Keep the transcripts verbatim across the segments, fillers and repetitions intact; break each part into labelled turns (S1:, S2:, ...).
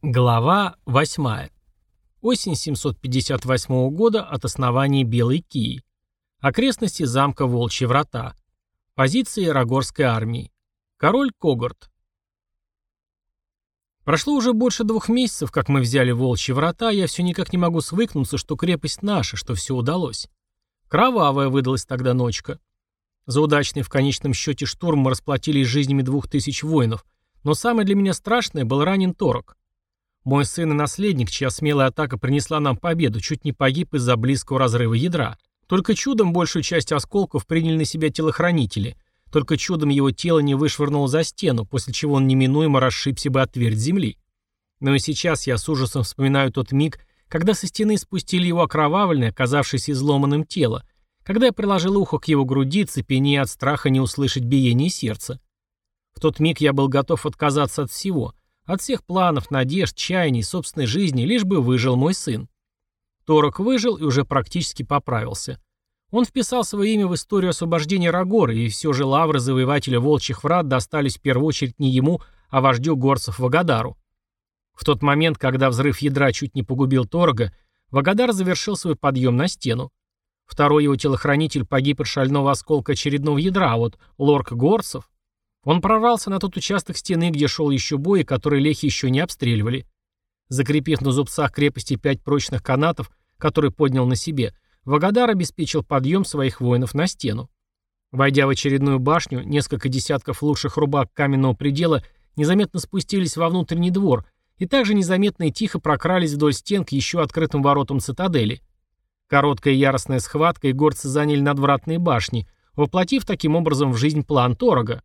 S1: Глава восьмая. Осень семьсот пятьдесят восьмого года от основания Белой Кии. Окрестности замка Волчьи Врата. Позиции Рагорской армии. Король Когорт. Прошло уже больше двух месяцев, как мы взяли Волчьи Врата, я все никак не могу свыкнуться, что крепость наша, что все удалось. Кровавая выдалась тогда ночка. За удачный в конечном счете штурм мы расплатились жизнями двух тысяч воинов, но самое для меня страшное был ранен Торок. Мой сын и наследник, чья смелая атака принесла нам победу, чуть не погиб из-за близкого разрыва ядра. Только чудом большую часть осколков приняли на себя телохранители. Только чудом его тело не вышвырнуло за стену, после чего он неминуемо расшибся бы от твердь земли. Но и сейчас я с ужасом вспоминаю тот миг, когда со стены спустили его окровавленное, оказавшееся изломанным тело, когда я приложил ухо к его груди, цепенея от страха не услышать биение сердца. В тот миг я был готов отказаться от всего — от всех планов, надежд, чаяний, собственной жизни, лишь бы выжил мой сын. Торок выжил и уже практически поправился. Он вписал свое имя в историю освобождения Рагора, и все же лавры завоевателя Волчьих Врат достались в первую очередь не ему, а вождю горцев Вагадару. В тот момент, когда взрыв ядра чуть не погубил Торога, Вагадар завершил свой подъем на стену. Второй его телохранитель погиб от шального осколка очередного ядра, а вот лорк горцев... Он прорвался на тот участок стены, где шел еще бой, и который лехи еще не обстреливали. Закрепив на зубцах крепости пять прочных канатов, которые поднял на себе, Вагадар обеспечил подъем своих воинов на стену. Войдя в очередную башню, несколько десятков лучших рубак каменного предела незаметно спустились во внутренний двор и также незаметно и тихо прокрались вдоль стен к еще открытым воротам цитадели. Короткая яростная схватка, и горцы заняли надвратные башни, воплотив таким образом в жизнь план Торога.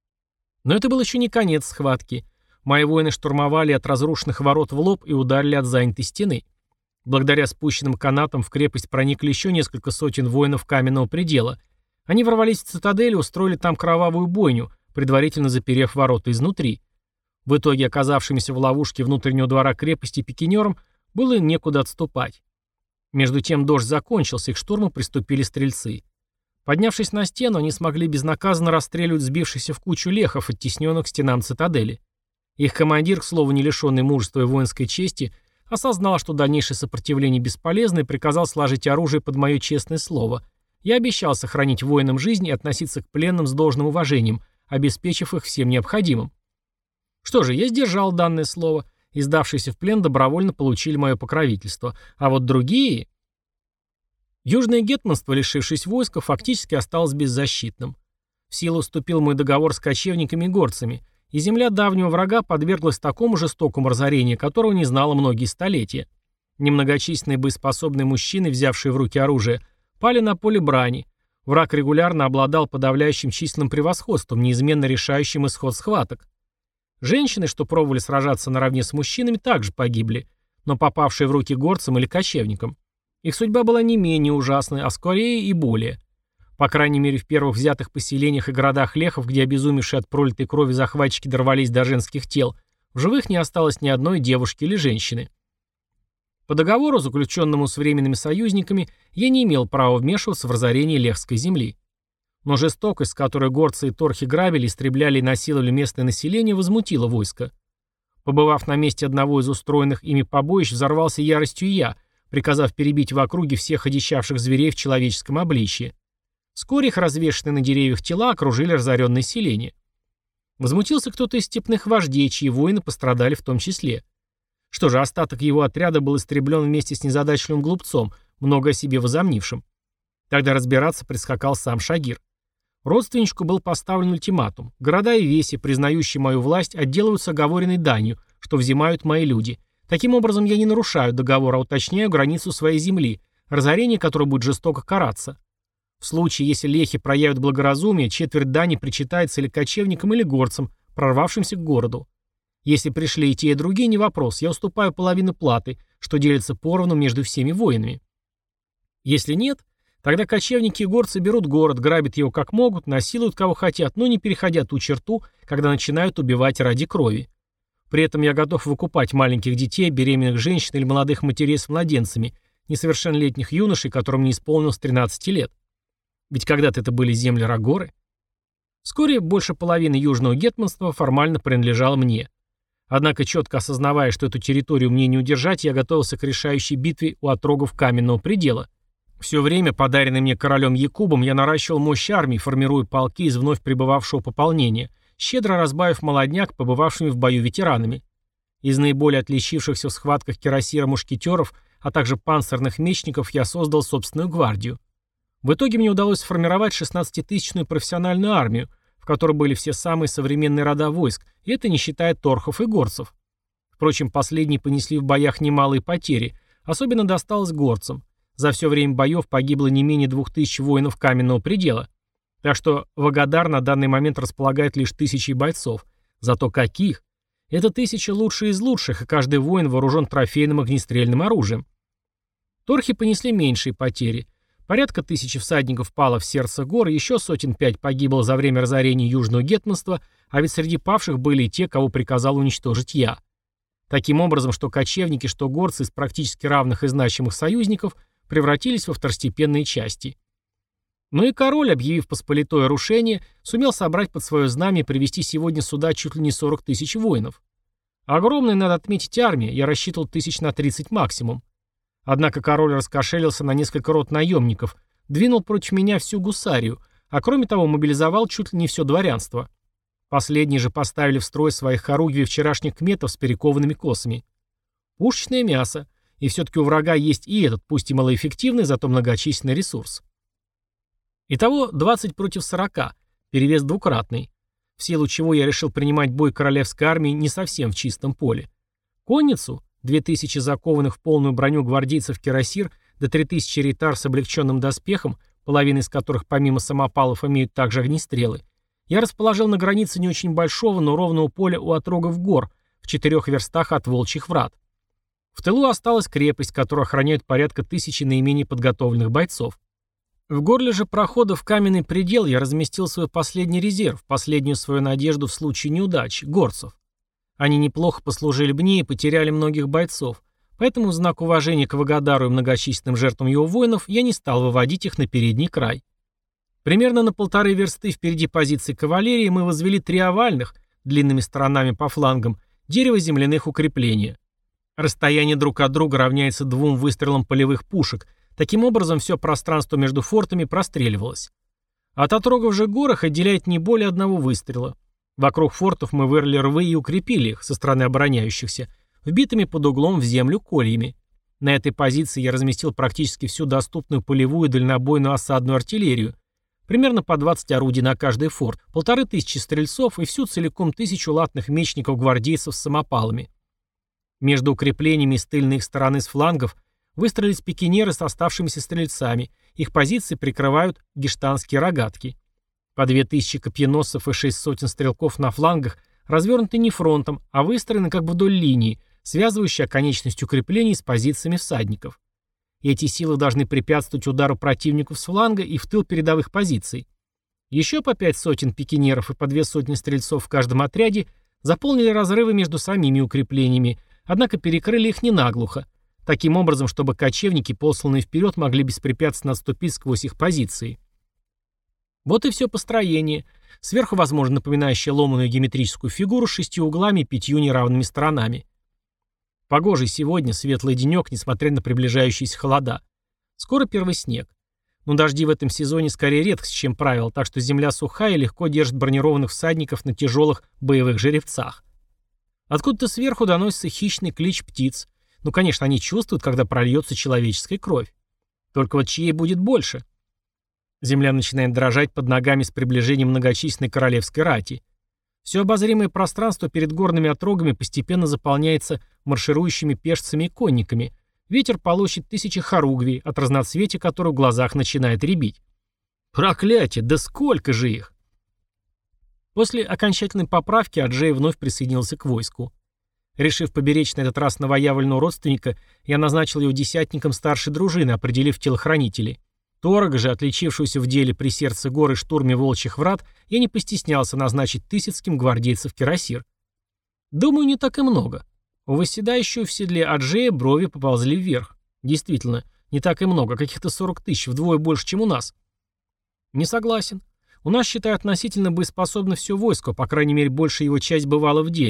S1: Но это был еще не конец схватки. Мои воины штурмовали от разрушенных ворот в лоб и ударили от занятой стены. Благодаря спущенным канатам в крепость проникли еще несколько сотен воинов каменного предела. Они ворвались в цитадель и устроили там кровавую бойню, предварительно заперев ворота изнутри. В итоге оказавшимся в ловушке внутреннего двора крепости пикинерам было некуда отступать. Между тем дождь закончился, и к штурму приступили стрельцы. Поднявшись на стену, они смогли безнаказанно расстреливать сбившихся в кучу лехов, оттесненных к стенам цитадели. Их командир, к слову, не лишенный мужества и воинской чести, осознал, что дальнейшее сопротивление бесполезно, и приказал сложить оружие под мое честное слово. Я обещал сохранить воинам жизнь и относиться к пленным с должным уважением, обеспечив их всем необходимым. Что же, я сдержал данное слово, и сдавшиеся в плен добровольно получили мое покровительство. А вот другие... Южное гетманство, лишившись войска, фактически осталось беззащитным. В силу вступил мой договор с кочевниками и горцами, и земля давнего врага подверглась такому жестокому разорению, которого не знало многие столетия. Немногочисленные боеспособные мужчины, взявшие в руки оружие, пали на поле брани. Враг регулярно обладал подавляющим численным превосходством, неизменно решающим исход схваток. Женщины, что пробовали сражаться наравне с мужчинами, также погибли, но попавшие в руки горцам или кочевникам. Их судьба была не менее ужасной, а скорее и более. По крайней мере, в первых взятых поселениях и городах лехов, где обезумевшие от пролитой крови захватчики дорвались до женских тел, в живых не осталось ни одной девушки или женщины. По договору, заключенному с временными союзниками, я не имел права вмешиваться в разорение лехской земли. Но жестокость, с которой горцы и торхи грабили, истребляли и насиловали местное население, возмутила войско. Побывав на месте одного из устроенных ими побоищ, взорвался яростью я, приказав перебить в округе всех одичавших зверей в человеческом обличье. Вскоре их развешанные на деревьях тела окружили разоренное селение. Возмутился кто-то из степных вождей, чьи воины пострадали в том числе. Что же, остаток его отряда был истреблен вместе с незадачливым глупцом, много о себе возомнившим. Тогда разбираться прискакал сам Шагир. Родственничку был поставлен ультиматум. Города и веси, признающие мою власть, отделываются оговоренной данью, что взимают мои люди. Таким образом, я не нарушаю договор, а уточняю границу своей земли, разорение которой будет жестоко караться. В случае, если лехи проявят благоразумие, четверть дани причитается или кочевникам, или горцам, прорвавшимся к городу. Если пришли и те, и другие, не вопрос, я уступаю половину платы, что делится поровну между всеми воинами. Если нет, тогда кочевники и горцы берут город, грабят его как могут, насилуют кого хотят, но не переходя ту черту, когда начинают убивать ради крови. При этом я готов выкупать маленьких детей, беременных женщин или молодых матерей с младенцами, несовершеннолетних юношей, которым не исполнилось тринадцати лет. Ведь когда-то это были земли Рагоры. Вскоре больше половины южного гетманства формально принадлежало мне. Однако, четко осознавая, что эту территорию мне не удержать, я готовился к решающей битве у отрогов каменного предела. Все время, подаренное мне королем Якубом, я наращивал мощь армии, формируя полки из вновь прибывавшего пополнения, щедро разбавив молодняк побывавшими в бою ветеранами. Из наиболее отличившихся в схватках кирасира мушкетеров, а также панцирных мечников я создал собственную гвардию. В итоге мне удалось сформировать шестнадцатитысячную профессиональную армию, в которой были все самые современные рода войск, и это не считая торхов и горцев. Впрочем, последние понесли в боях немалые потери, особенно досталось горцам. За все время боев погибло не менее двух тысяч воинов каменного предела. Так что Вагадар на данный момент располагает лишь тысячей бойцов. Зато каких? Это тысяча лучших из лучших, и каждый воин вооружен трофейным огнестрельным оружием. Торхи понесли меньшие потери. Порядка тысячи всадников пало в сердце гор, еще сотен пять погибло за время разорения Южного гетманства, а ведь среди павших были и те, кого приказал уничтожить я. Таким образом, что кочевники, что горцы из практически равных и значимых союзников превратились во второстепенные части. Но и король, объявив посполитое рушение, сумел собрать под свое знамя и привести сегодня сюда чуть ли не сорок тысяч воинов. Огромная, надо отметить, армия, я рассчитывал тысяч на тридцать максимум. Однако король раскошелился на несколько рот наемников, двинул против меня всю гусарию, а кроме того мобилизовал чуть ли не все дворянство. Последние же поставили в строй своих хоругвий вчерашних кметов с перекованными косами. Пушечное мясо, и все-таки у врага есть и этот, пусть и малоэффективный, зато многочисленный ресурс. Итого двадцать против сорока, перевес двукратный, в силу чего я решил принимать бой королевской армии не совсем в чистом поле. Конницу, две тысячи закованных в полную броню гвардейцев кирасир, до три тысячи рейтар с облегченным доспехом, половина из которых помимо самопалов имеют также огнестрелы, я расположил на границе не очень большого, но ровного поля у отрогов гор, в четырех верстах от волчьих врат. В тылу осталась крепость, которую охраняют порядка тысячи наименее подготовленных бойцов. В горле же прохода в каменный предел я разместил свой последний резерв, последнюю свою надежду в случае неудачи, горцев. Они неплохо послужили мне и потеряли многих бойцов, поэтому в знак уважения к Вагадару и многочисленным жертвам его воинов я не стал выводить их на передний край. Примерно на полторы версты впереди позиции кавалерии мы возвели три овальных, длинными сторонами по флангам, дерево земляных укрепления. Расстояние друг от друга равняется двум выстрелам полевых пушек. Таким образом, все пространство между фортами простреливалось. От отрогов же горах отделяет не более одного выстрела. Вокруг фортов мы вырыли рвы и укрепили их со стороны обороняющихся, вбитыми под углом в землю кольями. На этой позиции я разместил практически всю доступную полевую и дальнобойную осадную артиллерию, примерно по двадцать орудий на каждый форт, полторы тысячи стрельцов и всю целиком тысячу латных мечников-гвардейцев с самопалами. Между укреплениями с тыльной их стороны с флангов выстроились пикинеры с оставшимися стрельцами, их позиции прикрывают гештанские рогатки. По две тысячи копьеносцев и шесть сотен стрелков на флангах развернуты не фронтом, а выстроены как бы вдоль линии, связывающей оконечность укреплений с позициями всадников. И эти силы должны препятствовать удару противников с фланга и в тыл передовых позиций. Еще по пять сотен пикинеров и по две сотни стрельцов в каждом отряде заполнили разрывы между самими укреплениями, однако перекрыли их не наглухо, таким образом, чтобы кочевники, посланные вперед, могли беспрепятственно отступить сквозь их позиции. Вот и все построение, сверху, возможно, напоминающее ломаную геометрическую фигуру с шестью углами и пятью неравными сторонами. Погожий сегодня, светлый денек, несмотря на приближающиеся холода. Скоро первый снег. Но дожди в этом сезоне скорее редкость, чем правило, так что земля сухая и легко держит бронированных всадников на тяжелых боевых жеребцах. Откуда-то сверху доносится хищный клич птиц. Ну, конечно, они чувствуют, когда прольется человеческая кровь. Только вот чьей будет больше? Земля начинает дрожать под ногами с приближением многочисленной королевской рати. Все обозримое пространство перед горными отрогами постепенно заполняется марширующими пешцами и конниками. Ветер полощет тысячи хоругвий, от разноцветия которых в глазах начинает рябить. Проклятие, да сколько же их! После окончательной поправки Аджей вновь присоединился к войску. Решив поберечь на этот раз новоявленного родственника, я назначил его десятником старшей дружины, определив телохранителей. Торога же, отличившегося в деле при сердце горы штурме волчьих врат, я не постеснялся назначить тысяцким гвардейцев кирасир. Думаю, не так и много. У восседающего в седле Аджея брови поползли вверх. Действительно, не так и много, каких-то сорок тысяч, вдвое больше, чем у нас. Не согласен. У нас, считаю, относительно боеспособно все войско, по крайней мере, большая его часть бывала в деле,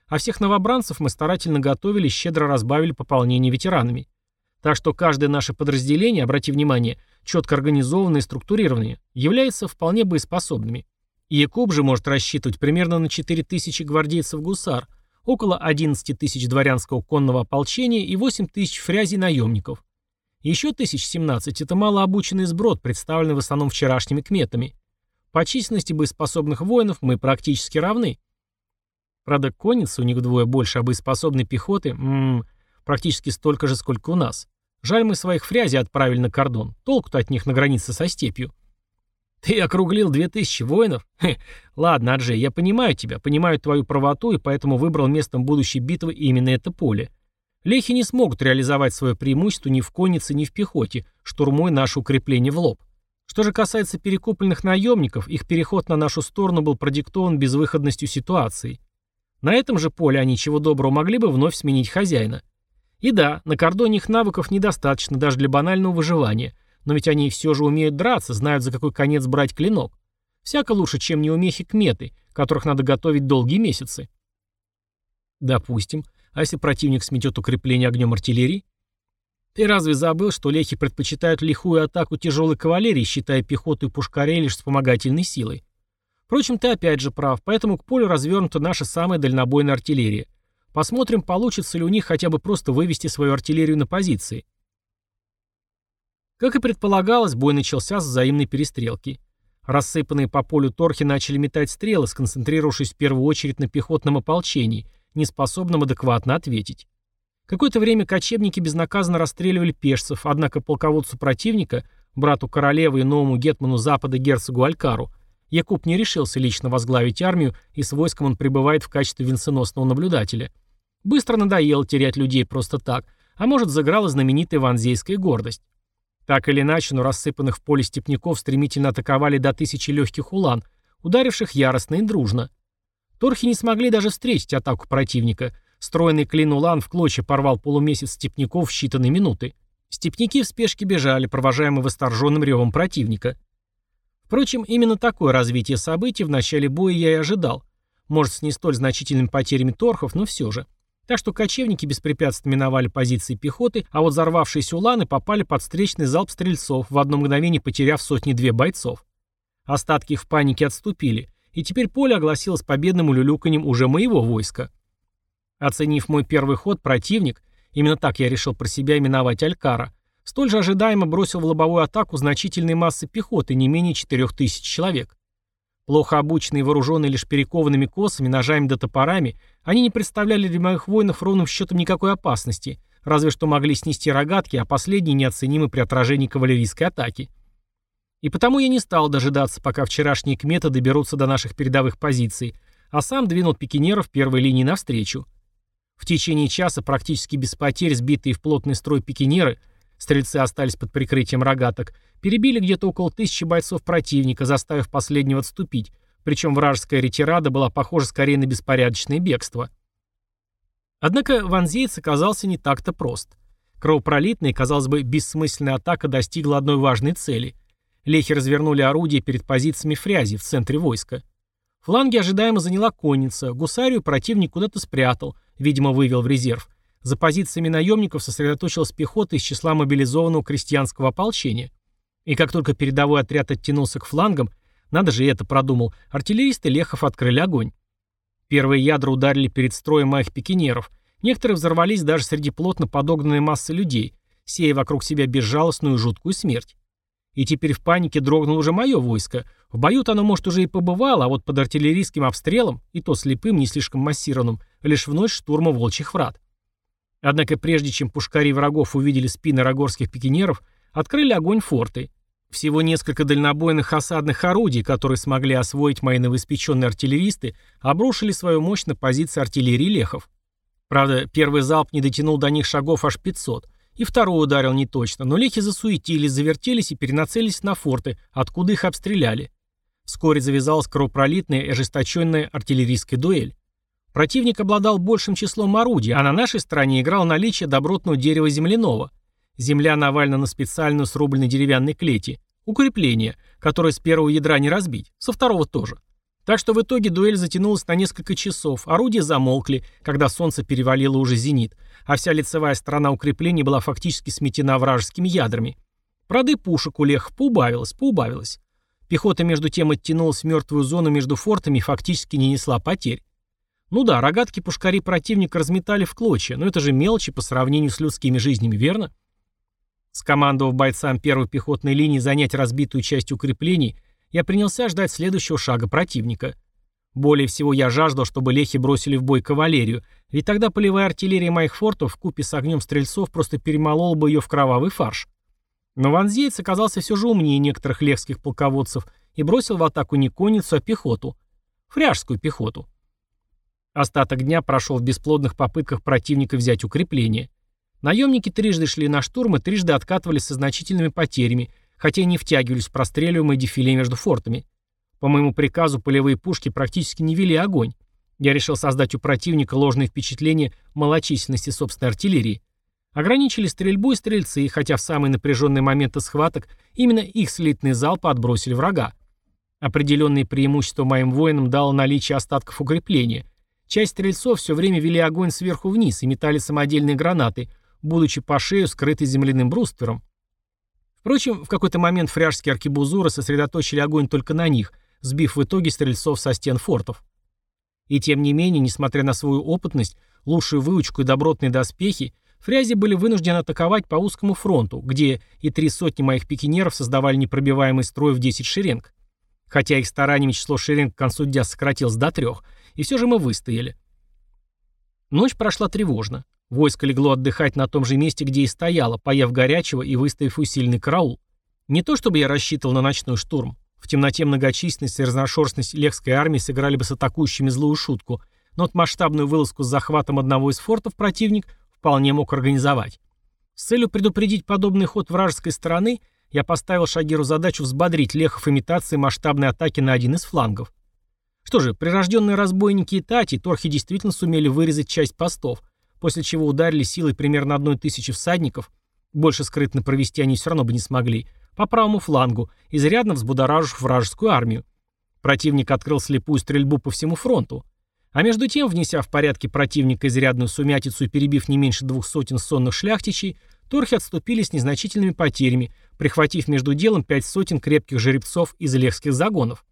S1: а всех новобранцев мы старательно готовили и щедро разбавили пополнение ветеранами. Так что каждое наше подразделение, обрати внимание, четко организованное и структурированное, является вполне боеспособными. И Якуб же может рассчитывать примерно на четыре тысячи гвардейцев-гусар, около одиннадцать тысяч дворянского конного ополчения и восемь тысяч фрязей наемников. Еще тысяч семнадцать – это малообученный сброд, представленный в основном вчерашними кметами. По численности боеспособных воинов мы практически равны. Правда, конницы у них вдвое больше, а боеспособной пехоты м-м, практически столько же, сколько у нас. Жаль, мы своих фрязей отправили на кордон. Толку-то от них на границе со степью. Ты округлил две тысячи воинов? Хе, ладно, Аджей, я понимаю тебя, понимаю твою правоту и поэтому выбрал местом будущей битвы именно это поле. Лехи не смогут реализовать свое преимущество ни в коннице, ни в пехоте, штурмуя наше укрепление в лоб. Что же касается перекупленных наемников, их переход на нашу сторону был продиктован безвыходностью ситуации. На этом же поле они чего доброго могли бы вновь сменить хозяина. И да, на кордоне их навыков недостаточно даже для банального выживания, но ведь они все же умеют драться, знают, за какой конец брать клинок. Всяко лучше, чем неумехи-кметы, которых надо готовить долгие месяцы. Допустим. А если противник сметет укрепление огнем артиллерии? Ты разве забыл, что лехи предпочитают лихую атаку тяжелой кавалерии, считая пехоту и пушкарей лишь вспомогательной силой? Впрочем, ты опять же прав, поэтому к полю развернута наша самая дальнобойная артиллерия. Посмотрим, получится ли у них хотя бы просто вывести свою артиллерию на позиции. Как и предполагалось, бой начался с взаимной перестрелки. Рассыпанные по полю торхи начали метать стрелы, сконцентрировавшись в первую очередь на пехотном ополчении, неспособном адекватно ответить. Какое-то время кочевники безнаказанно расстреливали пешцев, однако полководцу противника, брату королевы и новому гетману Запада герцогу Алькару, Якуб не решился лично возглавить армию, и с войском он пребывает в качестве венценосного наблюдателя. Быстро надоело терять людей просто так, а может, заиграла знаменитая ванзейская гордость. Так или иначе, но рассыпанных в поле степняков стремительно атаковали до тысячи легких улан, ударивших яростно и дружно. Торхи не смогли даже встретить атаку противника. Стройный клин улан в клочья порвал полумесяц степняков в считанные минуты. Степняки в спешке бежали, провожаемые восторженным ревом противника. Впрочем, именно такое развитие событий в начале боя я и ожидал. Может, с не столь значительными потерями торхов, но все же. Так что кочевники беспрепятственно миновали позиции пехоты, а вот взорвавшиеся уланы попали под встречный залп стрельцов, в одно мгновение потеряв сотни-две бойцов. Остатки их в панике отступили, и теперь поле огласилось победным улюлюканьем уже моего войска. Оценив мой первый ход, противник, именно так я решил про себя именовать Алькара, столь же ожидаемо бросил в лобовую атаку значительные массы пехоты, не менее четырех тысяч человек. Плохо обученные и вооруженные лишь перекованными косами, ножами да топорами, они не представляли для моих воинов ровным счетом никакой опасности, разве что могли снести рогатки, а последние неоценимы при отражении кавалерийской атаки. И потому я не стал дожидаться, пока вчерашние кметы доберутся до наших передовых позиций, а сам двинул пикинеров первой линии навстречу. В течение часа практически без потерь сбитые в плотный строй пикинеры, стрельцы остались под прикрытием рогаток, перебили где-то около тысячи бойцов противника, заставив последнего отступить, причем вражеская ретирада была похожа скорее на беспорядочное бегство. Однако ванзеец оказался не так-то прост. Кровопролитная, казалось бы, бессмысленная атака достигла одной важной цели. Лехи развернули орудия перед позициями фрязи в центре войска. Фланги ожидаемо заняла конница, гусарию противник куда-то спрятал, видимо, вывел в резерв. За позициями наемников сосредоточилась пехота из числа мобилизованного крестьянского ополчения. И как только передовой отряд оттянулся к флангам, надо же, это продумал, артиллеристы лехов открыли огонь. Первые ядра ударили перед строем моих пикинеров. Некоторые взорвались даже среди плотно подогнанной массы людей, сея вокруг себя безжалостную и жуткую смерть. И теперь в панике дрогнуло уже мое войско. В бою-то оно, может, уже и побывало, а вот под артиллерийским обстрелом, и то слепым, не слишком массированным, лишь в ночь штурма волчьих врат. Однако прежде чем пушкари врагов увидели спины рогорских пикинеров, открыли огонь форты. Всего несколько дальнобойных осадных орудий, которые смогли освоить мои новоиспеченные артиллеристы, обрушили свою мощь на позиции артиллерии лехов. Правда, первый залп не дотянул до них шагов аж пятьсот, и второй ударил неточно, но лехи засуетились, завертелись и перенацелились на форты, откуда их обстреляли. Вскоре завязалась кровопролитная и ожесточенная артиллерийская дуэль. Противник обладал большим числом орудий, а на нашей стороне играл наличие добротного дерева земляного. Земля навалена на специально срубленной деревянной клети. Укрепление, которое с первого ядра не разбить, со второго тоже. Так что в итоге дуэль затянулась на несколько часов, орудия замолкли, когда солнце перевалило уже зенит, а вся лицевая сторона укреплений была фактически сметена вражескими ядрами. Правда, и пушек у лехов поубавилось, поубавилось. Пехота между тем оттянулась в мертвую зону между фортами и фактически не несла потерь. Ну да, рогатки пушкари противника разметали в клочья, но это же мелочи по сравнению с людскими жизнями, верно? Скомандовав бойцам первой пехотной линии занять разбитую часть укреплений, я принялся ждать следующего шага противника. Более всего я жаждал, чтобы лехи бросили в бой кавалерию, ведь тогда полевая артиллерия моих фортов вкупе с огнем стрельцов просто перемолола бы ее в кровавый фарш. Но ванзеец оказался все же умнее некоторых лехских полководцев и бросил в атаку не конницу, а пехоту. Фряжскую пехоту. Остаток дня прошел в бесплодных попытках противника взять укрепление. Наемники трижды шли на штурм и трижды откатывались со значительными потерями, хотя и не втягивались в простреливаемое дефиле между фортами. По моему приказу полевые пушки практически не вели огонь. Я решил создать у противника ложное впечатление малочисленности собственной артиллерии. Ограничили стрельбу и стрельцы, хотя в самые напряженные моменты схваток именно их слитные залпы отбросили врага. Определенные преимущества моим воинам дало наличие остатков укрепления. Часть стрельцов все время вели огонь сверху вниз и метали самодельные гранаты, будучи по шею скрыты земляным бруствером. Впрочем, в какой-то момент фряжские аркебузуры сосредоточили огонь только на них, сбив в итоге стрельцов со стен фортов. И тем не менее, несмотря на свою опытность, лучшую выучку и добротные доспехи, фрязи были вынуждены атаковать по узкому фронту, где и три сотни моих пикинеров создавали непробиваемый строй в десять шеренг. Хотя их стараниями число шеренг к концу дня сократилось до трех, и все же мы выстояли. Ночь прошла тревожно. Войско легло отдыхать на том же месте, где и стояло, поев горячего и выставив усиленный караул. Не то чтобы я рассчитывал на ночной штурм. В темноте многочисленность и разношерстность лехской армии сыграли бы с атакующими злую шутку, но вот масштабную вылазку с захватом одного из фортов противник вполне мог организовать. С целью предупредить подобный ход вражеской стороны, я поставил Шагиру задачу взбодрить лехов имитацией масштабной атаки на один из флангов. Что же, прирожденные разбойники и тати, торхи действительно сумели вырезать часть постов, после чего ударили силой примерно одной тысячи всадников, больше скрытно провести они все равно бы не смогли, по правому флангу, изрядно взбудоражив вражескую армию. Противник открыл слепую стрельбу по всему фронту. А между тем, внеся в порядке противника изрядную сумятицу и перебив не меньше двух сотен сонных шляхтичей, торхи отступили с незначительными потерями, прихватив между делом пять сотен крепких жеребцов из лехских загонов.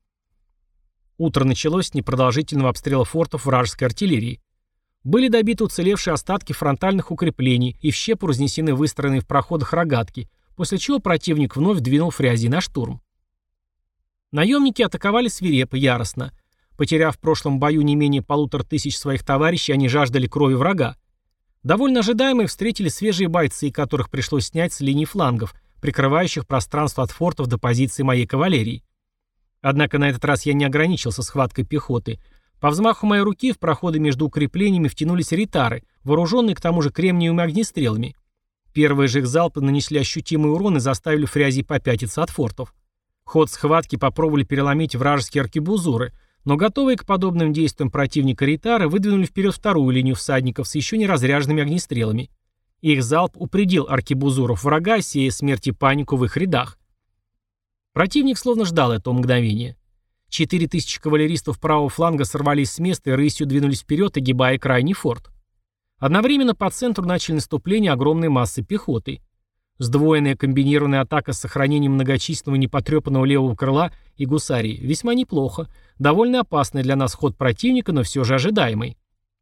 S1: Утро началось с непродолжительного обстрела фортов вражеской артиллерии. Были добиты уцелевшие остатки фронтальных укреплений и в щепу разнесены выстроенные в проходах рогатки, после чего противник вновь двинул фрязи на штурм. Наемники атаковали свирепо, яростно. Потеряв в прошлом бою не менее полутора тысяч своих товарищей, они жаждали крови врага. Довольно ожидаемо их встретили свежие бойцы, которых пришлось снять с линий флангов, прикрывающих пространство от фортов до позиции моей кавалерии. Однако на этот раз я не ограничился схваткой пехоты. По взмаху моей руки в проходы между укреплениями втянулись ритары, вооруженные к тому же кремниевыми огнестрелами. Первые же их залпы нанесли ощутимый урон и заставили фрязи попятиться от фортов. Ход схватки попробовали переломить вражеские аркебузуры, но готовые к подобным действиям противника ритары выдвинули вперед вторую линию всадников с еще не разряженными огнестрелами. Их залп упредил аркебузуров врага, сея смерть и панику в их рядах. Противник словно ждал этого мгновения. Четыре тысячи кавалеристов правого фланга сорвались с места и рысью двинулись вперед, огибая крайний форт. Одновременно по центру начали наступление огромной массы пехоты. Сдвоенная комбинированная атака с сохранением многочисленного непотрепанного левого крыла и гусарии весьма неплохо, довольно опасный для нас ход противника, но все же ожидаемый.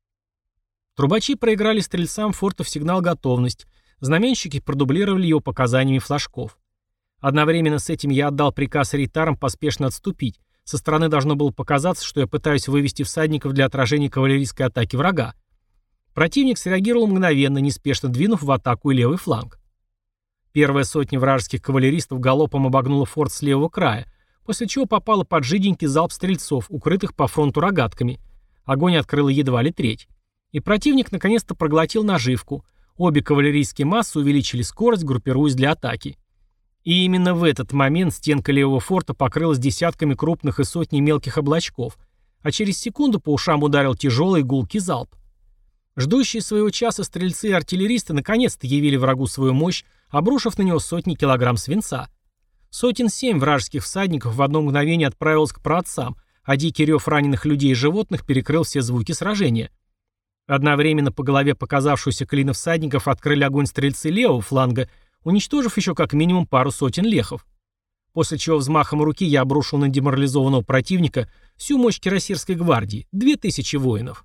S1: Трубачи проиграли стрельцам фортов сигнал «Готовность», знаменщики продублировали его показаниями флажков. Одновременно с этим я отдал приказ ритарам поспешно отступить. Со стороны должно было показаться, что я пытаюсь вывести всадников для отражения кавалерийской атаки врага. Противник среагировал мгновенно, неспешно двинув в атаку и левый фланг. Первая сотня вражеских кавалеристов галопом обогнула форт с левого края, после чего попала под жиденький залп стрельцов, укрытых по фронту рогатками. Огонь открыла едва ли треть. И противник наконец-то проглотил наживку. Обе кавалерийские массы увеличили скорость, группируясь для атаки. И именно в этот момент стенка левого форта покрылась десятками крупных и сотней мелких облачков, а через секунду по ушам ударил тяжелый гулкий залп. Ждущие своего часа стрельцы и артиллеристы наконец-то явили врагу свою мощь, обрушив на него сотни килограмм свинца. Сотен семь вражеских всадников в одно мгновение отправилось к праотцам, а дикий рев раненых людей и животных перекрыл все звуки сражения. Одновременно по голове показавшуюся клина всадников открыли огонь стрельцы левого фланга, уничтожив еще как минимум пару сотен лехов. После чего взмахом руки я обрушил на деморализованного противника всю мощь кирасирской гвардии – две тысячи воинов.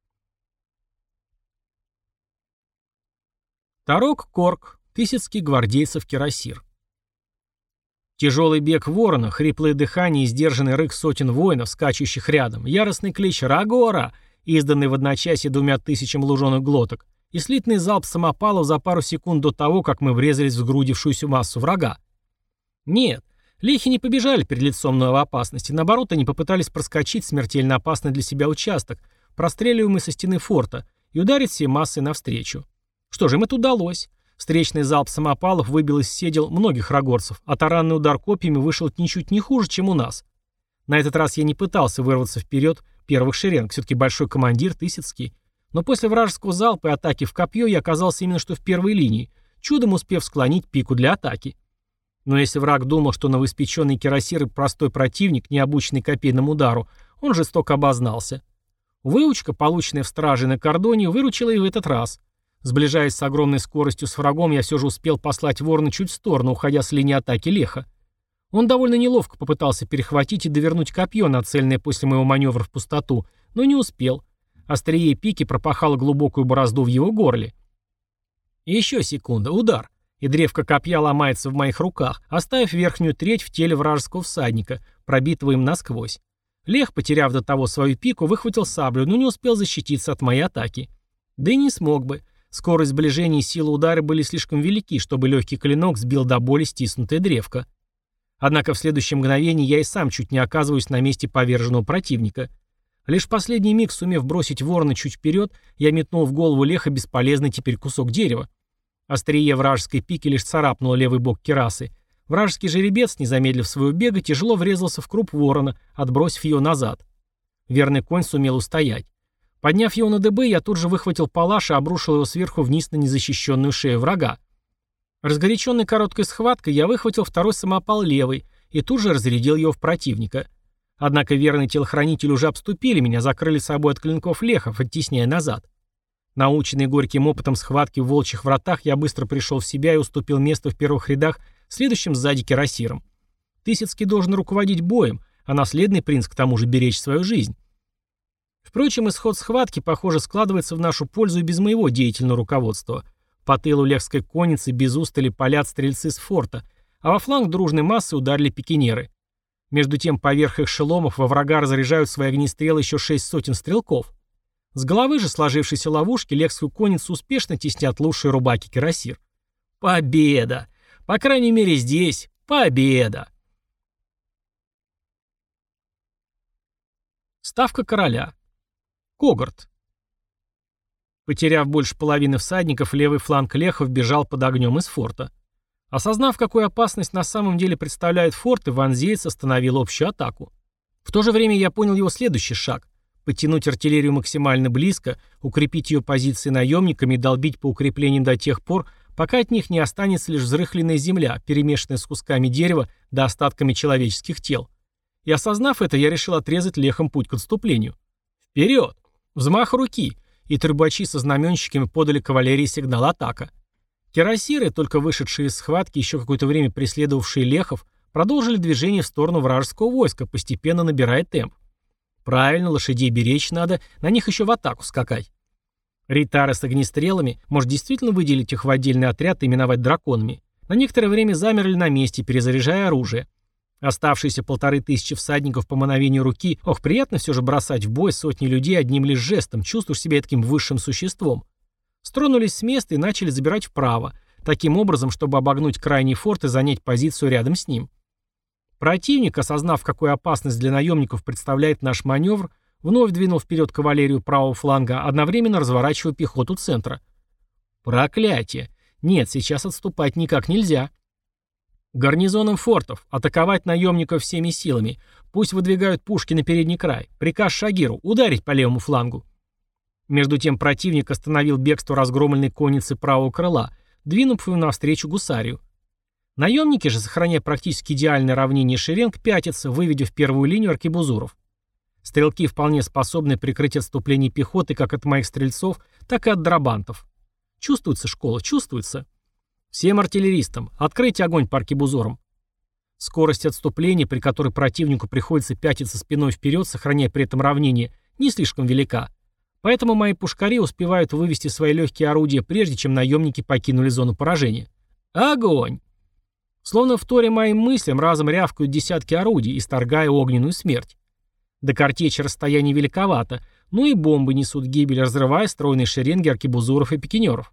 S1: Тарок Корк, тысяцкий гвардейцев Кирасир. Тяжелый бег ворона, хриплое дыхание и сдержанный рык сотен воинов, скачущих рядом, яростный клич «Рагора», изданный в одночасье двумя тысячам луженых глоток, и слитный залп самопалов за пару секунд до того, как мы врезались в сгрудившуюся массу врага. Нет, лехи не побежали перед лицом новой опасности, наоборот, они попытались проскочить смертельно опасный для себя участок, простреливаемый со стены форта, и ударить всей массой навстречу. Что же, им это удалось. Встречный залп самопалов выбил из седел многих рагорцев, а таранный удар копьями вышел ничуть не хуже, чем у нас. На этот раз я не пытался вырваться вперед первых шеренг, все-таки большой командир, Тысяцкий. Но после вражеского залпа и атаки в копье я оказался именно что в первой линии, чудом успев склонить пику для атаки. Но если враг думал, что новоиспеченный кирасир и простой противник, не обученный копейному удару, он жестоко обознался. Выучка, полученная в страже на кордоне, выручила и в этот раз. Сближаясь с огромной скоростью с врагом, я все же успел послать ворона чуть в сторону, уходя с линии атаки леха. Он довольно неловко попытался перехватить и довернуть копье, нацеленное после моего маневра в пустоту, но не успел. Острие пики пропахало глубокую борозду в его горле. И еще секунда, удар, и древко копья ломается в моих руках, оставив верхнюю треть в теле вражеского всадника, пробитого им насквозь. Лех, потеряв до того свою пику, выхватил саблю, но не успел защититься от моей атаки. Да и не смог бы. Скорость сближения и сила удара были слишком велики, чтобы легкий клинок сбил до боли стиснутое древко. Однако в следующее мгновение я и сам чуть не оказываюсь на месте поверженного противника. Лишь в последний миг, сумев бросить ворона чуть вперед, я метнул в голову леха бесполезный теперь кусок дерева. Острие вражеской пики лишь царапнуло левый бок кирасы. Вражеский жеребец, не замедлив своего бега, тяжело врезался в круп ворона, отбросив ее назад. Верный конь сумел устоять. Подняв его на дыбы, я тут же выхватил палаш и обрушил его сверху вниз на незащищенную шею врага. Разгоряченный короткой схваткой, я выхватил второй самопал левый и тут же разрядил его в противника. Однако верные телохранители уже обступили меня, закрыли собой от клинков лехов, оттесняя назад. Наученный горьким опытом схватки в волчьих вратах, я быстро пришел в себя и уступил место в первых рядах следующим сзади кирасиром. Тысяцкий должен руководить боем, а наследный принц к тому же беречь свою жизнь. Впрочем, исход схватки, похоже, складывается в нашу пользу и без моего деятельного руководства. По тылу лехской конницы без устали палят стрельцы с форта, а во фланг дружной массы ударили пикинеры. Между тем, поверх их шеломов во врага разряжают свои огнестрелы еще шесть сотен стрелков. С головы же сложившейся ловушки лехскую конницу успешно теснят лучшие рубаки кирасир. Победа! По крайней мере здесь победа! Ставка короля. Когорт. Потеряв больше половины всадников, левый фланг лехов бежал под огнем из форта. Осознав, какую опасность на самом деле представляет форт, иванзеец остановил общую атаку. В то же время я понял его следующий шаг – подтянуть артиллерию максимально близко, укрепить ее позиции наемниками и долбить по укреплениям до тех пор, пока от них не останется лишь взрыхленная земля, перемешанная с кусками дерева да остатками человеческих тел. И осознав это, я решил отрезать лехам путь к отступлению. Вперед! Взмах руки, и трубачи со знаменщиками подали кавалерии сигнал атака. Кирасиры, только вышедшие из схватки, еще какое-то время преследовавшие лехов, продолжили движение в сторону вражеского войска, постепенно набирая темп. Правильно, лошадей беречь надо, на них еще в атаку скакать. Рейтары с огнестрелами, может действительно выделить их в отдельный отряд и именовать драконами, на некоторое время замерли на месте, перезаряжая оружие. Оставшиеся полторы тысячи всадников по мановению руки, ох, приятно все же бросать в бой сотни людей одним лишь жестом, чувствуешь себя таким высшим существом. Стронулись с места и начали забирать вправо, таким образом, чтобы обогнуть крайний форт и занять позицию рядом с ним. Противник, осознав, какую опасность для наемников представляет наш маневр, вновь двинул вперед кавалерию правого фланга, одновременно разворачивая пехоту центра. Проклятие! Нет, сейчас отступать никак нельзя. Гарнизонам фортов атаковать наемников всеми силами. Пусть выдвигают пушки на передний край. Приказ Шагиру ударить по левому флангу. Между тем противник остановил бегство разгромленной конницы правого крыла, двинув его навстречу гусарию. Наемники же, сохраняя практически идеальное равнение шеренг, пятятся, выведя в первую линию аркебузуров. Стрелки вполне способны прикрыть отступление пехоты как от моих стрельцов, так и от драбантов. Чувствуется школа, чувствуется. Всем артиллеристам открыть огонь по аркебузорам. Скорость отступления, при которой противнику приходится пятиться спиной вперед, сохраняя при этом равнение, не слишком велика. Поэтому мои пушкари успевают вывести свои легкие орудия, прежде чем наемники покинули зону поражения. Огонь! Словно вторя моим мыслям, разом рявкают десятки орудий, исторгая огненную смерть. До картечи расстояние великовато, ну и бомбы несут гибель, разрывая стройные шеренги аркебузуров и пикинеров.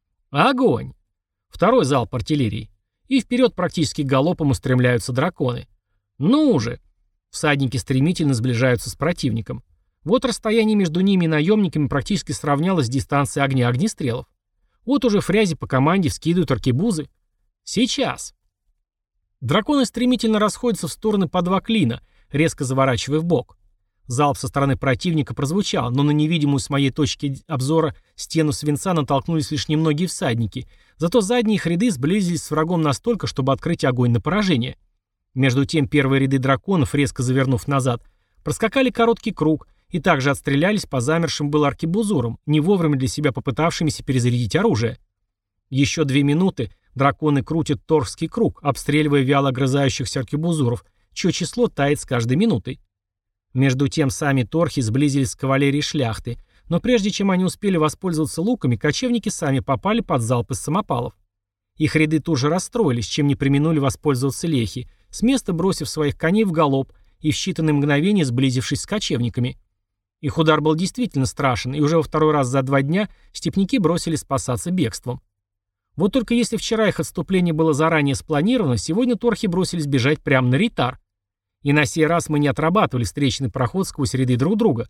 S1: Огонь! Второй залп артиллерии. И вперед практически галопом устремляются драконы. Ну уже! Всадники стремительно сближаются с противником. Вот расстояние между ними и наемниками практически сравнялось с дистанцией огня огнестрелов. Вот уже фрязи по команде вскидывают аркебузы. Сейчас! Драконы стремительно расходятся в стороны по два клина, резко заворачивая в бок. Залп со стороны противника прозвучал, но на невидимую с моей точки обзора стену свинца натолкнулись лишь немногие всадники, зато задние их ряды сблизились с врагом настолько, чтобы открыть огонь на поражение. Между тем первые ряды драконов, резко завернув назад, проскакали короткий круг и также отстрелялись по замершим было аркебузурам, не вовремя для себя попытавшимися перезарядить оружие. Еще две минуты драконы крутят торгский круг, обстреливая вяло огрызающихся аркебузуров, чье число тает с каждой минутой. Между тем сами торхи сблизились с кавалерией шляхты, но прежде чем они успели воспользоваться луками, кочевники сами попали под залп из самопалов. Их ряды тут же расстроились, чем не преминули воспользоваться лехи, с места бросив своих коней в галоп и в считанные мгновения сблизившись с кочевниками. Их удар был действительно страшен, и уже во второй раз за два дня степняки бросили спасаться бегством. Вот только если вчера их отступление было заранее спланировано, сегодня торхи бросились бежать прямо на Рейтар. И на сей раз мы не отрабатывали встречный проход сквозь ряды друг друга.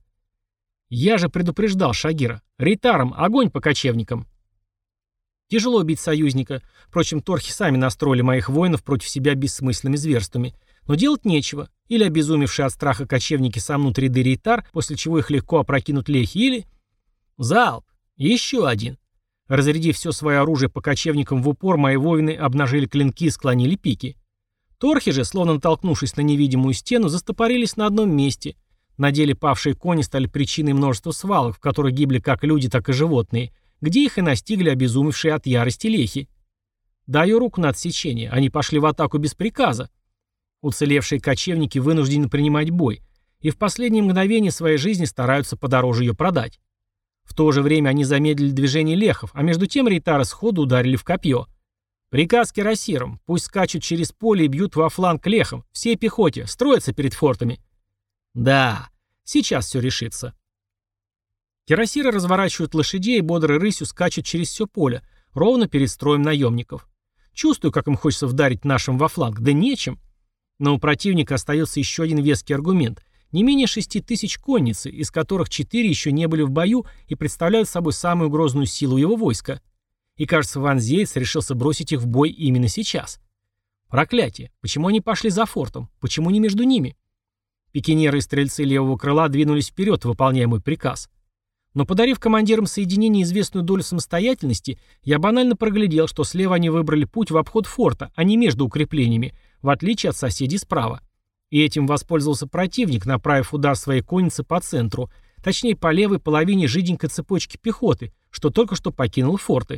S1: Я же предупреждал Шагира. Рейтаром, огонь по кочевникам. Тяжело бить союзника. Впрочем, торхи сами настроили моих воинов против себя бессмысленными зверствами. Но делать нечего. Или обезумевшие от страха кочевники сомнут ряды Рейтар, после чего их легко опрокинут лехи, или... Залп! Еще один. Разрядив все свое оружие по кочевникам в упор, мои воины обнажили клинки и склонили пики. Торхи же, словно натолкнувшись на невидимую стену, застопорились на одном месте. На деле павшие кони стали причиной множества свалок, в которых гибли как люди, так и животные, где их и настигли обезумевшие от ярости лехи. Даю руку на отсечение, они пошли в атаку без приказа. Уцелевшие кочевники вынуждены принимать бой, и в последние мгновения своей жизни стараются подороже ее продать. В то же время они замедлили движение лехов, а между тем рейтары сходу ударили в копье. Приказ кирасирам, пусть скачут через поле и бьют во фланг лехам, всей пехоте, строятся перед фортами. Да, сейчас все решится. Кирасиры разворачивают лошадей и бодрой рысью скачут через все поле, ровно перед строем наемников. Чувствую, как им хочется вдарить нашим во фланг, да нечем. Но у противника остается еще один веский аргумент. Не менее шести тысяч конницы, из которых четыре еще не были в бою и представляют собой самую грозную силу его войска. И, кажется, Ван Зейц решился бросить их в бой именно сейчас. Проклятие! Почему они пошли за фортом? Почему не между ними? Пикинеры и стрельцы левого крыла двинулись вперед, выполняя мой приказ. Но подарив командирам соединения известную долю самостоятельности, я банально проглядел, что слева они выбрали путь в обход форта, а не между укреплениями, в отличие от соседей справа. И этим воспользовался противник, направив удар своей конницы по центру, точнее по левой половине жиденькой цепочки пехоты, что только что покинул форты.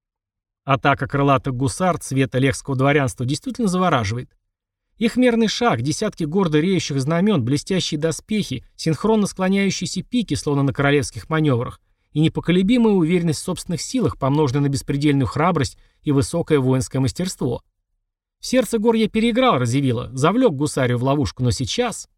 S1: Атака крылатых гусар цвета лехского дворянства действительно завораживает. Их мерный шаг, десятки гордо реющих знамен, блестящие доспехи, синхронно склоняющиеся пики, словно на королевских маневрах, и непоколебимая уверенность в собственных силах, помноженная на беспредельную храбрость и высокое воинское мастерство. В сердце гор я переиграл Разевила, завлек гусарию в ловушку, но сейчас...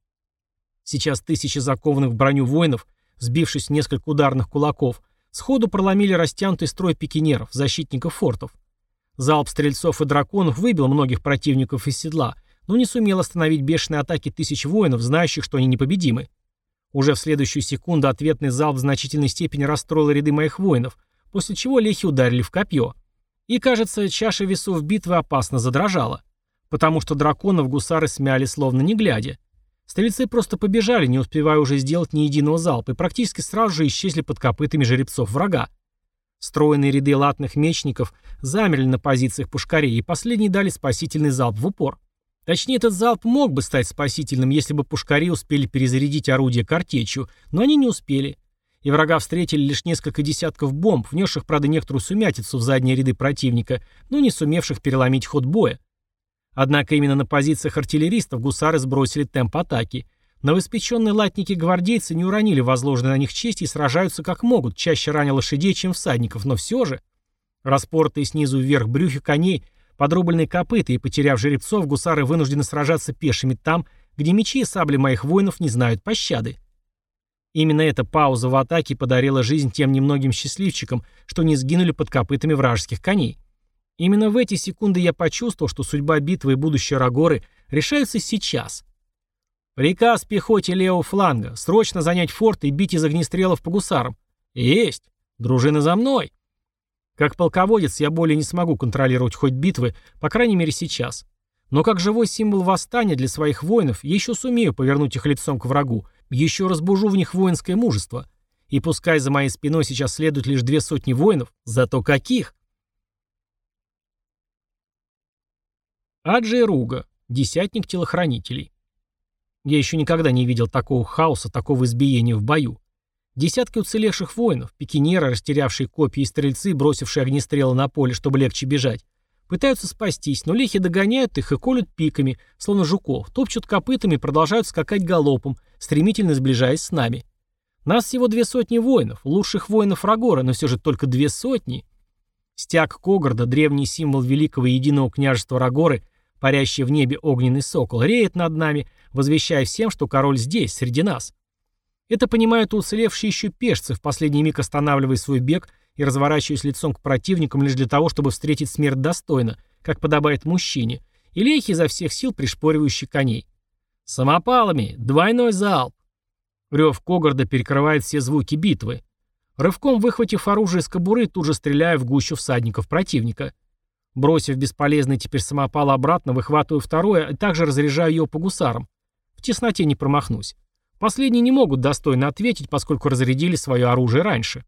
S1: Сейчас тысячи закованных в броню воинов, сбившись в несколько ударных кулаков, сходу проломили растянутый строй пикинеров, защитников фортов. Залп стрельцов и драконов выбил многих противников из седла, но не сумел остановить бешеные атаки тысяч воинов, знающих, что они непобедимы. Уже в следующую секунду ответный залп в значительной степени расстроил ряды моих воинов, после чего лехи ударили в копье. И, кажется, чаша весов битвы опасно задрожала, потому что драконов гусары смяли словно не глядя. Стрельцы просто побежали, не успевая уже сделать ни единого залпа, и практически сразу же исчезли под копытами жеребцов врага. Стройные ряды латных мечников замерли на позициях пушкарей, и последние дали спасительный залп в упор. Точнее, этот залп мог бы стать спасительным, если бы пушкари успели перезарядить орудие картечью, но они не успели. И врага встретили лишь несколько десятков бомб, внесших, правда, некоторую сумятицу в задние ряды противника, но не сумевших переломить ход боя. Однако именно на позициях артиллеристов гусары сбросили темп атаки. Новоиспеченные латники-гвардейцы не уронили возложенной на них честь и сражаются как могут, чаще раня лошадей, чем всадников, но все же. Распоротые снизу вверх брюхи коней, подрубленные копыта и потеряв жеребцов, гусары вынуждены сражаться пешими там, где мечи и сабли моих воинов не знают пощады. Именно эта пауза в атаке подарила жизнь тем немногим счастливчикам, что не сгинули под копытами вражеских коней. Именно в эти секунды я почувствовал, что судьба битвы и будущее Рагоры решаются сейчас. Приказ пехоте левого фланга — срочно занять форт и бить из огнестрелов по гусарам. Есть! Дружина за мной! Как полководец я более не смогу контролировать ход битвы, по крайней мере сейчас. Но как живой символ восстания для своих воинов, я еще сумею повернуть их лицом к врагу, еще разбужу в них воинское мужество. И пускай за моей спиной сейчас следуют лишь две сотни воинов, зато каких! Аджей Руга, десятник телохранителей. Я еще никогда не видел такого хаоса, такого избиения в бою. Десятки уцелевших воинов, пикинеры, растерявшие копья и стрельцы, бросившие огнестрелы на поле, чтобы легче бежать, пытаются спастись, но лехи догоняют их и колют пиками, словно жуков, топчут копытами и продолжают скакать галопом, стремительно сближаясь с нами. Нас всего две сотни воинов, лучших воинов Рагора, но все же только две сотни. Стяг Когорда, древний символ великого и единого княжества Рагоры, парящий в небе огненный сокол, реет над нами, возвещая всем, что король здесь, среди нас. Это понимают уцелевшие еще пешцы, в последний миг останавливая свой бег и разворачиваясь лицом к противникам лишь для того, чтобы встретить смерть достойно, как подобает мужчине, и лехи изо всех сил пришпоривающие коней. Самопалами! Двойной залп! Рев Когорда перекрывает все звуки битвы. Рывком выхватив оружие из кобуры, тут же стреляю в гущу всадников противника. Бросив бесполезный теперь самопал обратно, выхватываю второе и также разряжаю его по гусарам. В тесноте не промахнусь. Последние не могут достойно ответить, поскольку разрядили свое оружие раньше.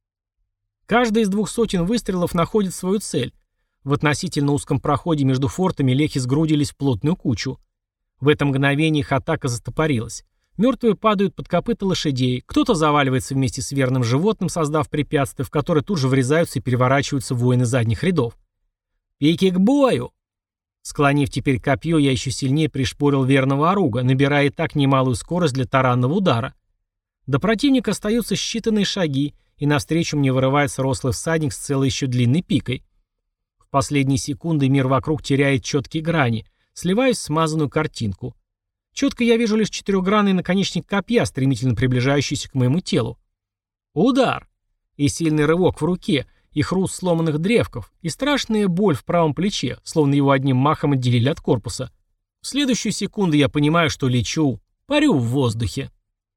S1: Каждый из двух сотен выстрелов находит свою цель. В относительно узком проходе между фортами лехи сгрудились в плотную кучу. В это мгновение их атака застопорилась. Мертвые падают под копыта лошадей, кто-то заваливается вместе с верным животным, создав препятствие, в которое тут же врезаются и переворачиваются воины задних рядов. «Пики к бою!» Склонив теперь копье, я еще сильнее пришпорил верного оруга, набирая и так немалую скорость для таранного удара. До противника остаются считанные шаги, и навстречу мне вырывается рослый всадник с целой еще длинной пикой. В последние секунды мир вокруг теряет четкие грани, сливаясь в смазанную картинку. Четко я вижу лишь четырехгранный наконечник копья, стремительно приближающийся к моему телу. Удар! И сильный рывок в руке, и хруст сломанных древков, и страшная боль в правом плече, словно его одним махом отделили от корпуса. В следующую секунду я понимаю, что лечу, парю в воздухе.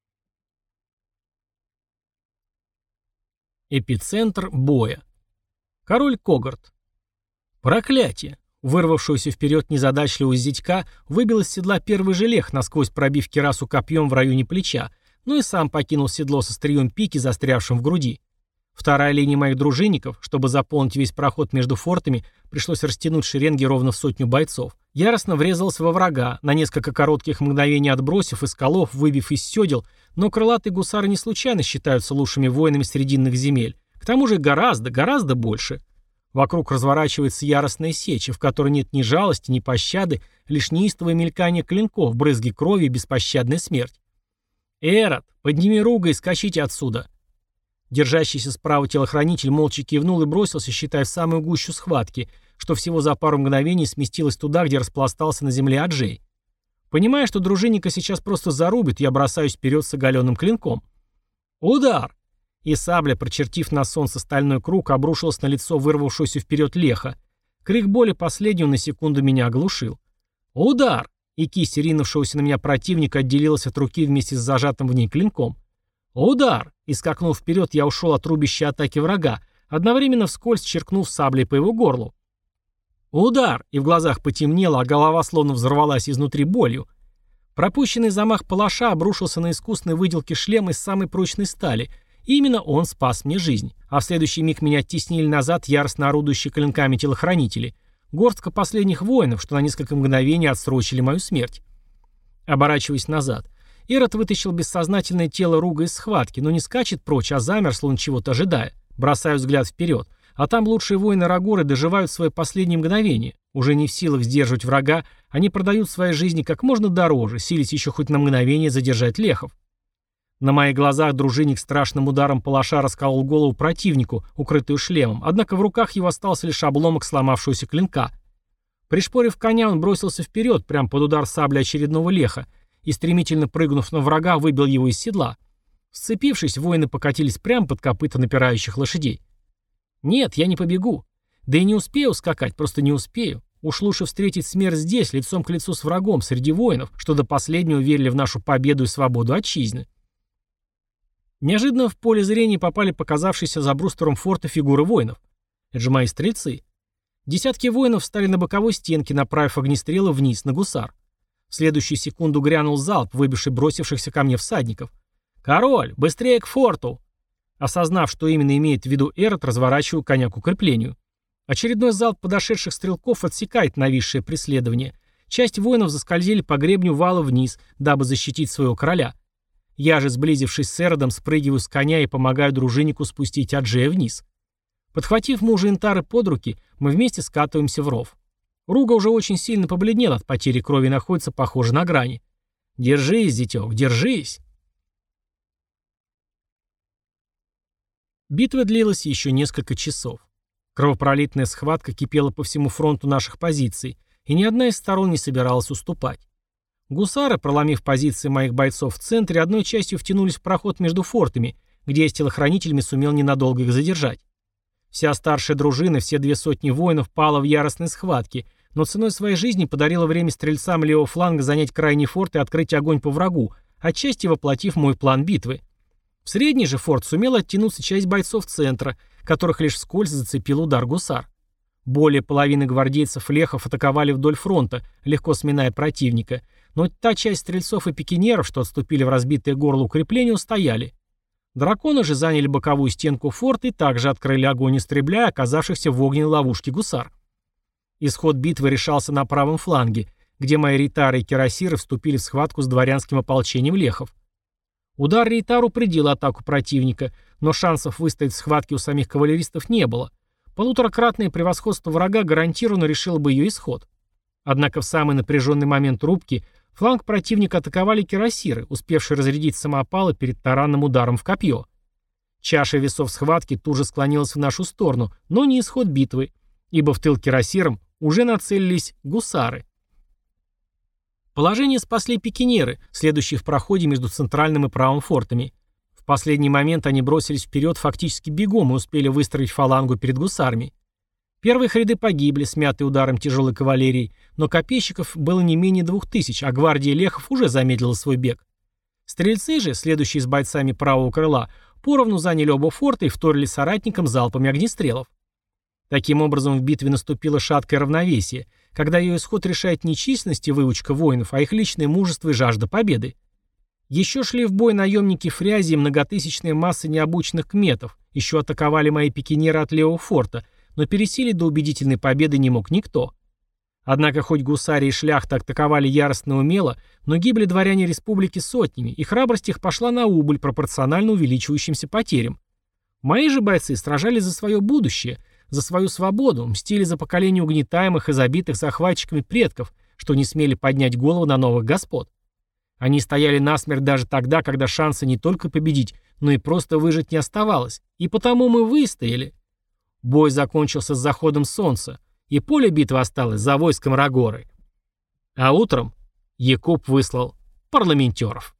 S1: Эпицентр боя. Король Когорд. Проклятие! Вырвавшегося вперед незадачливого зятька выбил из седла первый же лех, насквозь пробив кирасу копьем в районе плеча, но и сам покинул седло со стрием пики, застрявшим в груди. Вторая линия моих дружинников, чтобы заполнить весь проход между фортами, пришлось растянуть шеренги ровно в сотню бойцов. Яростно врезался во врага, на несколько коротких мгновений отбросив из колов, выбив из сёдел, но крылатые гусары не случайно считаются лучшими воинами срединных земель. К тому же гораздо, гораздо больше. Вокруг разворачивается яростная сеча, в которой нет ни жалости, ни пощады, лишь неистовое мелькание клинков, брызги крови и беспощадная смерть. «Эрот, подними руга и скачите отсюда!» Держащийся справа телохранитель молча кивнул и бросился, считая в самую гущу схватки, что всего за пару мгновений сместилось туда, где распластался на земле Аджей. Понимая, что дружинника сейчас просто зарубит, я бросаюсь вперед с оголенным клинком. Удар! И сабля, прочертив на солнце стальной круг, обрушилась на лицо вырвавшегося вперед леха. Крик боли последнего на секунду меня оглушил. Удар! И кисть ринувшегося на меня противника отделилась от руки вместе с зажатым в ней клинком. Удар! И скакнув вперед, я ушел от рубящей атаки врага, одновременно вскользь черкнув саблей по его горлу. Удар! И в глазах потемнело, а голова словно взорвалась изнутри болью. Пропущенный замах палаша обрушился на искусной выделке шлема из самой прочной стали, и именно он спас мне жизнь. А в следующий миг меня оттеснили назад яростно орудующие клинками телохранители. горстка последних воинов, что на несколько мгновений отсрочили мою смерть. Оборачиваясь назад, Эрот вытащил бессознательное тело Руга из схватки, но не скачет прочь, а замер, словно чего-то ожидая. Бросаю взгляд вперед, а там лучшие воины Рагоры доживают свои последние мгновения. Уже не в силах сдерживать врага, они продают свои жизни как можно дороже, силясь еще хоть на мгновение задержать лехов. На моих глазах дружинник страшным ударом палаша расколол голову противнику, укрытую шлемом, однако в руках его остался лишь обломок сломавшегося клинка. Пришпорив коня, он бросился вперед, прямо под удар сабли очередного леха, и, стремительно прыгнув на врага, выбил его из седла. Сцепившись, воины покатились прямо под копыта напирающих лошадей. Нет, я не побегу. Да и не успею скакать, просто не успею. Уж лучше встретить смерть здесь, лицом к лицу с врагом, среди воинов, что до последнего верили в нашу победу и свободу отчизны. Неожиданно в поле зрения попали показавшиеся за бруствером форта фигуры воинов. Это же мои стрельцы. Десятки воинов встали на боковой стенке, направив огнестрелы вниз на гусар. В следующую секунду грянул залп, выбивший бросившихся ко мне всадников. «Король, быстрее к форту!» Осознав, что именно имеет в виду Эрот, разворачиваю коня к укреплению. Очередной залп подошедших стрелков отсекает нависшее преследование. Часть воинов заскользили по гребню вала вниз, дабы защитить своего короля. Я же, сблизившись с Эродом, спрыгиваю с коня и помогаю дружиннику спустить Аджея вниз. Подхватив мужа Интары под руки, мы вместе скатываемся в ров. Руга уже очень сильно побледнел от потери крови и находится, похоже, на грани. «Держись, зятёк, держись!» Битва длилась еще несколько часов. Кровопролитная схватка кипела по всему фронту наших позиций, и ни одна из сторон не собиралась уступать. Гусары, проломив позиции моих бойцов в центре, одной частью втянулись в проход между фортами, где я с телохранителями сумел ненадолго их задержать. Вся старшая дружина, все две сотни воинов пала в яростной схватке, но ценой своей жизни подарила время стрельцам левого фланга занять крайний форт и открыть огонь по врагу, отчасти воплотив мой план битвы. В средний же форт сумела оттянуться часть бойцов центра, которых лишь вскользь зацепил удар гусар. Более половины гвардейцев лехов атаковали вдоль фронта, легко сминая противника, но та часть стрельцов и пикинеров, что отступили в разбитое горло укрепления, устояли. Драконы же заняли боковую стенку форта и также открыли огонь, истребляя оказавшихся в огненной ловушке гусар. Исход битвы решался на правом фланге, где мои рейтары и кирасиры вступили в схватку с дворянским ополчением лехов. Удар рейтар упредил атаку противника, но шансов выстоять в схватке у самих кавалеристов не было. Полуторакратное превосходство врага гарантированно решило бы ее исход. Однако в самый напряженный момент рубки фланг противника атаковали кирасиры, успевшие разрядить самопалы перед таранным ударом в копье. Чаша весов схватки тут же склонилась в нашу сторону, но не исход битвы, ибо в тыл кирасирам уже нацелились гусары. Положение спасли пикинеры, следующие в проходе между центральным и правым фортами. В последний момент они бросились вперед фактически бегом и успели выстроить фалангу перед гусарами. Первые их ряды погибли, смятые ударом тяжелой кавалерии, но копейщиков было не менее двух тысяч, а гвардия лехов уже замедлила свой бег. Стрельцы же, следующие с бойцами правого крыла, поровну заняли оба форта и вторили соратникам залпами огнестрелов. Таким образом, в битве наступило шаткое равновесие, когда ее исход решает не численность и выучка воинов, а их личное мужество и жажда победы. Еще шли в бой наемники Фрязи и многотысячные массы необученных кметов, еще атаковали мои пикинеры от левого форта, но пересилить до убедительной победы не мог никто. Однако хоть гусари и шляхта атаковали яростно и умело, но гибли дворяне республики сотнями, и храбрость их пошла на убыль пропорционально увеличивающимся потерям. Мои же бойцы сражались за свое будущее, за свою свободу, мстили за поколение угнетаемых и забитых захватчиками предков, что не смели поднять голову на новых господ. Они стояли насмерть даже тогда, когда шанса не только победить, но и просто выжить не оставалось, и потому мы выстояли. Бой закончился с заходом солнца, и поле битвы осталось за войском Рагоры. А утром Якуб выслал парламентеров.